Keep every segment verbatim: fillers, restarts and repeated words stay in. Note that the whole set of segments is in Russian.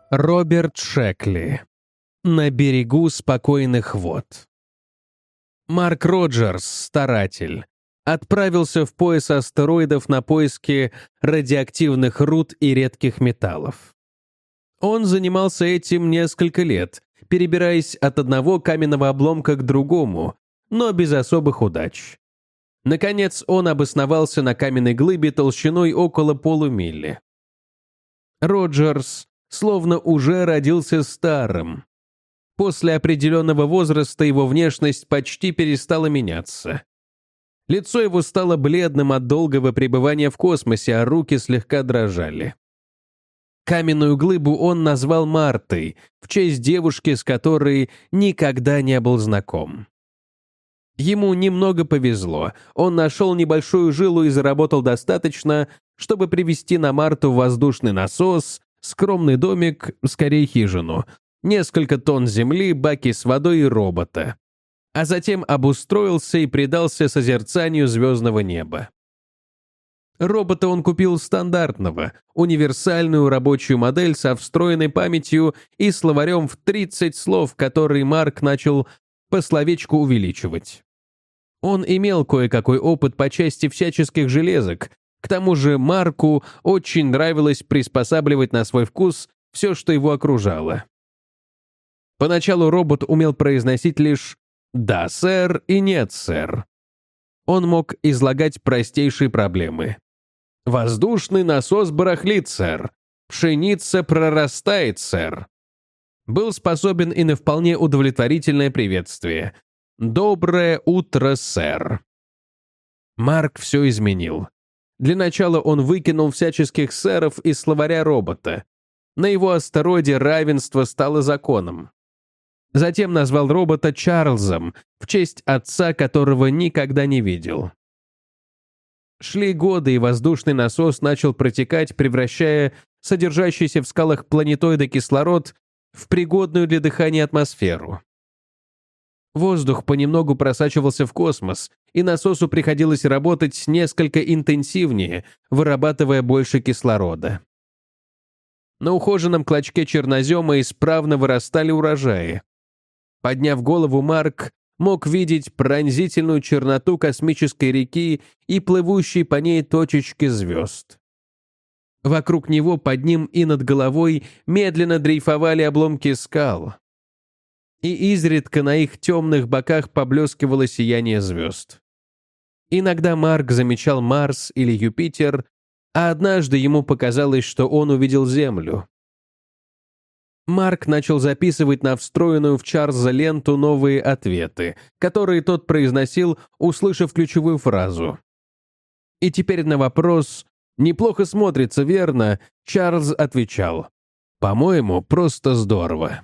Роберт Шекли. На берегу спокойных вод. Марк Роджерс, старатель, отправился в пояс астероидов на поиски радиоактивных руд и редких металлов. Он занимался этим несколько лет, перебираясь от одного каменного обломка к другому, но без особых удач. Наконец, он обосновался на каменной глыбе толщиной около полумили. Роджерс словно уже родился старым. После определенного возраста его внешность почти перестала меняться. Лицо его стало бледным от долгого пребывания в космосе, а руки слегка дрожали. Каменную глыбу он назвал Мартой, в честь девушки, с которой никогда не был знаком. Ему немного повезло. Он нашел небольшую жилу и заработал достаточно, чтобы привезти на Марту воздушный насос, скромный домик, скорее хижину, несколько тонн земли, баки с водой и робота. А затем обустроился и предался созерцанию звездного неба. Робота он купил стандартного, универсальную рабочую модель со встроенной памятью и словарем в тридцать слов, который Марк начал по словечку увеличивать. Он имел кое-какой опыт по части всяческих железок. К тому же Марку очень нравилось приспосабливать на свой вкус все, что его окружало. Поначалу робот умел произносить лишь «да, сэр» и «нет, сэр». Он мог излагать простейшие проблемы. «Воздушный насос барахлит, сэр. Пшеница прорастает, сэр». Был способен и на вполне удовлетворительное приветствие. «Доброе утро, сэр». Марк все изменил. Для начала он выкинул всяческих сэров из словаря робота. На его астероиде равенство стало законом. Затем назвал робота Чарльзом, в честь отца, которого никогда не видел. Шли годы, и воздушный насос начал протекать, превращая содержащийся в скалах планетоида кислород в пригодную для дыхания атмосферу. Воздух понемногу просачивался в космос, и насосу приходилось работать несколько интенсивнее, вырабатывая больше кислорода. На ухоженном клочке чернозема исправно вырастали урожаи. Подняв голову, Марк мог видеть пронзительную черноту космической реки и плывущие по ней точечки звезд. Вокруг него, под ним и над головой медленно дрейфовали обломки скал. И изредка на их темных боках поблескивало сияние звезд. Иногда Марк замечал Марс или Юпитер, а однажды ему показалось, что он увидел Землю. Марк начал записывать на встроенную в Чарльза ленту новые ответы, которые тот произносил, услышав ключевую фразу. И теперь на вопрос «неплохо смотрится, верно?» Чарльз отвечал «по-моему, просто здорово».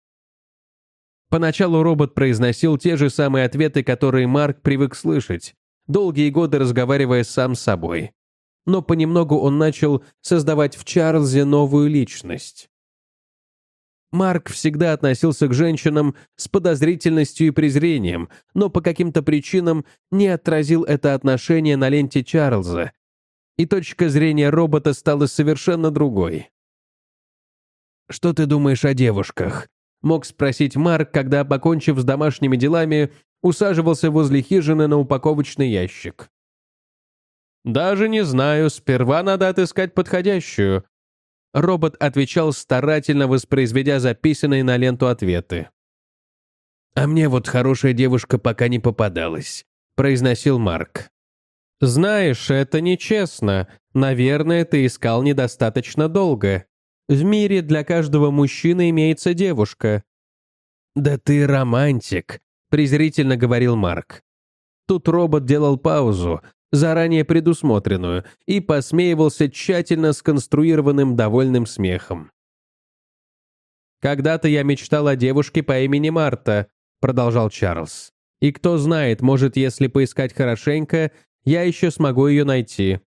Поначалу робот произносил те же самые ответы, которые Марк привык слышать, долгие годы разговаривая сам с собой. Но понемногу он начал создавать в Чарльзе новую личность. Марк всегда относился к женщинам с подозрительностью и презрением, но по каким-то причинам не отразил это отношение на ленте Чарльза, и точка зрения робота стала совершенно другой. «Что ты думаешь о девушках?» — мог спросить Марк, когда, покончив с домашними делами, усаживался возле хижины на упаковочный ящик. «Даже не знаю, сперва надо отыскать подходящую». Робот отвечал, старательно воспроизведя записанные на ленту ответы. «А мне вот хорошая девушка пока не попадалась», — произносил Марк. «Знаешь, это нечестно. Наверное, ты искал недостаточно долго. В мире для каждого мужчины имеется девушка». «Да ты романтик», — презрительно говорил Марк. Тут робот делал паузу, заранее предусмотренную, и посмеивался тщательно сконструированным довольным смехом. «Когда-то я мечтал о девушке по имени Марта», — продолжал Чарльз. «И кто знает, может, если поискать хорошенько, я еще смогу ее найти».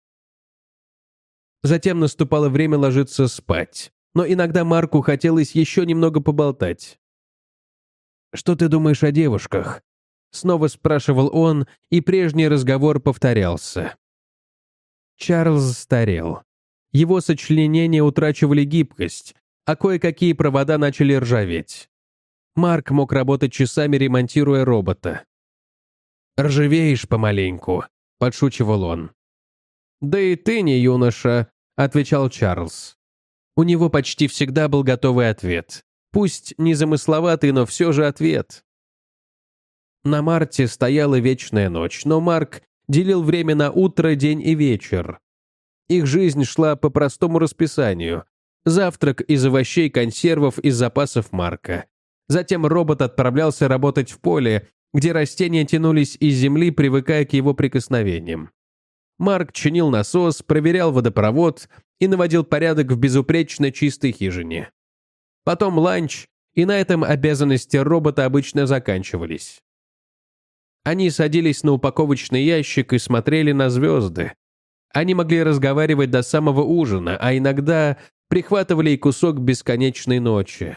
Затем наступало время ложиться спать, но иногда Марку хотелось еще немного поболтать. «Что ты думаешь о девушках?» Снова спрашивал он, и прежний разговор повторялся. Чарльз старел. Его сочленения утрачивали гибкость, а кое-какие провода начали ржаветь. Марк мог работать часами, ремонтируя робота. «Ржавеешь помаленьку», — подшучивал он. «Да и ты не юноша», — отвечал Чарльз. У него почти всегда был готовый ответ. Пусть незамысловатый, но все же ответ. На Марте стояла вечная ночь, но Марк делил время на утро, день и вечер. Их жизнь шла по простому расписанию. Завтрак из овощей, консервов из запасов Марка. Затем робот отправлялся работать в поле, где растения тянулись из земли, привыкая к его прикосновениям. Марк чинил насос, проверял водопровод и наводил порядок в безупречно чистой хижине. Потом ланч, и на этом обязанности робота обычно заканчивались. Они садились на упаковочный ящик и смотрели на звезды. Они могли разговаривать до самого ужина, а иногда прихватывали и кусок бесконечной ночи.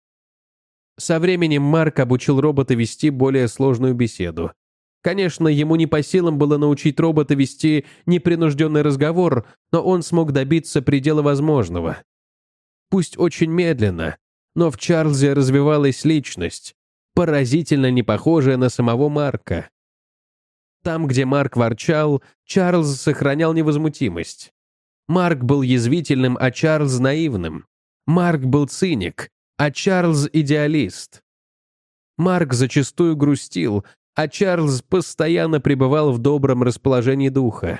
Со временем Марк обучил робота вести более сложную беседу. Конечно, ему не по силам было научить робота вести непринужденный разговор, но он смог добиться предела возможного. Пусть очень медленно, но в Чарльзе развивалась личность, поразительно не похожая на самого Марка. Там, где Марк ворчал, Чарльз сохранял невозмутимость. Марк был язвительным, а Чарльз наивным. Марк был циник, а Чарльз идеалист. Марк зачастую грустил, а Чарльз постоянно пребывал в добром расположении духа.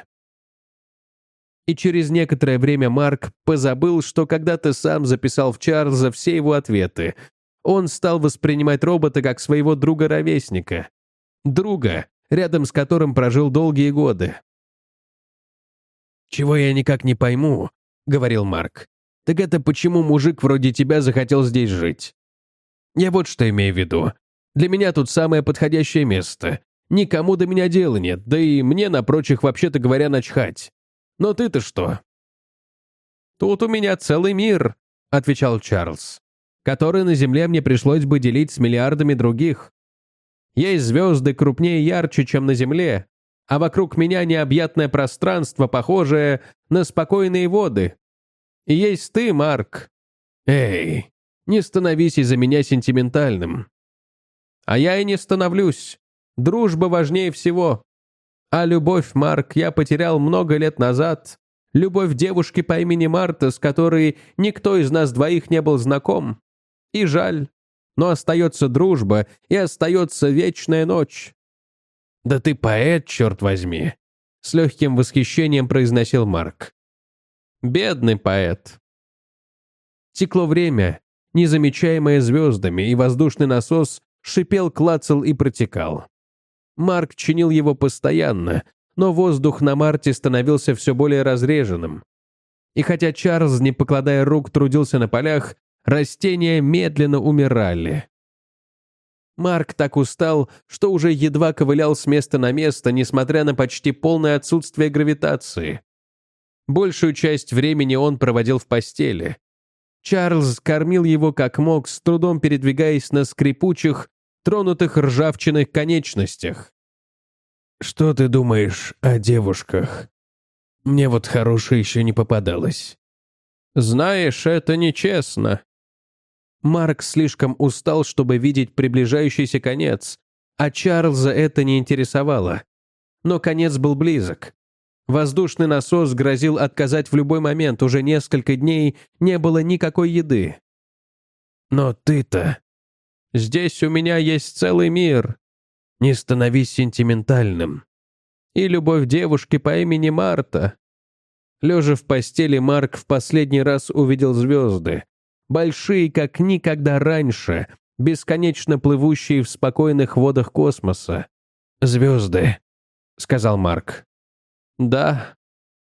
И через некоторое время Марк позабыл, что когда-то сам записал в Чарльза все его ответы. Он стал воспринимать робота как своего друга-ровесника. Друга, рядом с которым прожил долгие годы. «Чего я никак не пойму», — говорил Марк, «так это почему мужик вроде тебя захотел здесь жить. Я вот что имею в виду. Для меня тут самое подходящее место. Никому до меня дела нет, да и мне на прочих, вообще-то говоря, начхать. Но ты-то что?» «Тут у меня целый мир», — отвечал Чарльз, «который на Земле мне пришлось бы делить с миллиардами других. Есть звезды крупнее и ярче, чем на Земле, а вокруг меня необъятное пространство, похожее на спокойные воды. И есть ты, Марк. Эй, не становись из-за меня сентиментальным. А я и не становлюсь. Дружба важнее всего. А любовь, Марк, я потерял много лет назад. Любовь девушки по имени Марта, с которой никто из нас двоих не был знаком. И жаль. Но остается дружба, и остается вечная ночь». «Да ты поэт, черт возьми!» — с легким восхищением произносил Марк. «Бедный поэт». Текло время, незамечаемое звездами, и воздушный насос шипел, клацал и протекал. Марк чинил его постоянно, но воздух на Марте становился все более разреженным. И хотя Чарльз, не покладая рук, трудился на полях, растения медленно умирали. Марк так устал, что уже едва ковылял с места на место, несмотря на почти полное отсутствие гравитации. Большую часть времени он проводил в постели. Чарльз кормил его как мог, с трудом передвигаясь на скрипучих, тронутых ржавчиной конечностях. «Что ты думаешь о девушках? Мне вот хорошее еще не попадалось». «Знаешь, это нечестно». Марк слишком устал, чтобы видеть приближающийся конец, а Чарльза это не интересовало. Но конец был близок. Воздушный насос грозил отказать в любой момент, уже несколько дней не было никакой еды. «Но ты-то...» «Здесь у меня есть целый мир. Не становись сентиментальным. И любовь девушки по имени Марта». Лежа в постели, Марк в последний раз увидел звезды. Большие, как никогда раньше, бесконечно плывущие в спокойных водах космоса. «Звезды», — сказал Марк. «Да».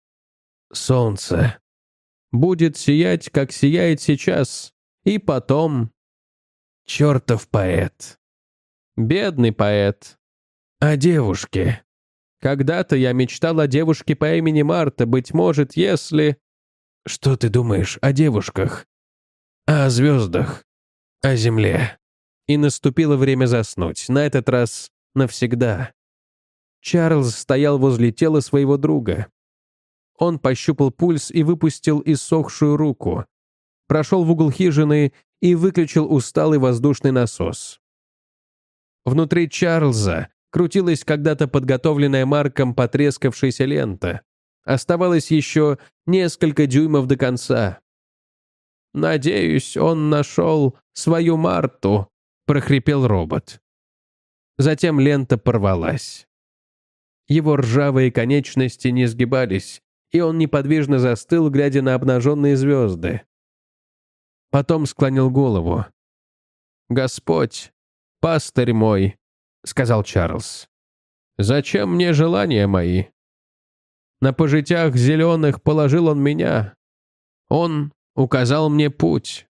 «Солнце. Будет сиять, как сияет сейчас. И потом...» «Чертов поэт». «Бедный поэт». «А девушке?» «Когда-то я мечтал о девушке по имени Марта, быть может, если...» «Что ты думаешь о девушках? О звездах? О земле?» И наступило время заснуть, на этот раз навсегда. Чарльз стоял возле тела своего друга. Он пощупал пульс и выпустил иссохшую руку. прошел в угол хижины и выключил усталый воздушный насос. Внутри Чарльза крутилась когда-то подготовленная Марком потрескавшаяся лента. Оставалось еще несколько дюймов до конца. «Надеюсь, он нашел свою Марту», — прохрипел робот. Затем лента порвалась. Его ржавые конечности не сгибались, и он неподвижно застыл, глядя на обнаженные звезды. Потом склонил голову. «Господь, пастырь мой», — сказал Чарльз, — «зачем мне желания мои? На пожитях зеленых положил он меня. Он указал мне путь.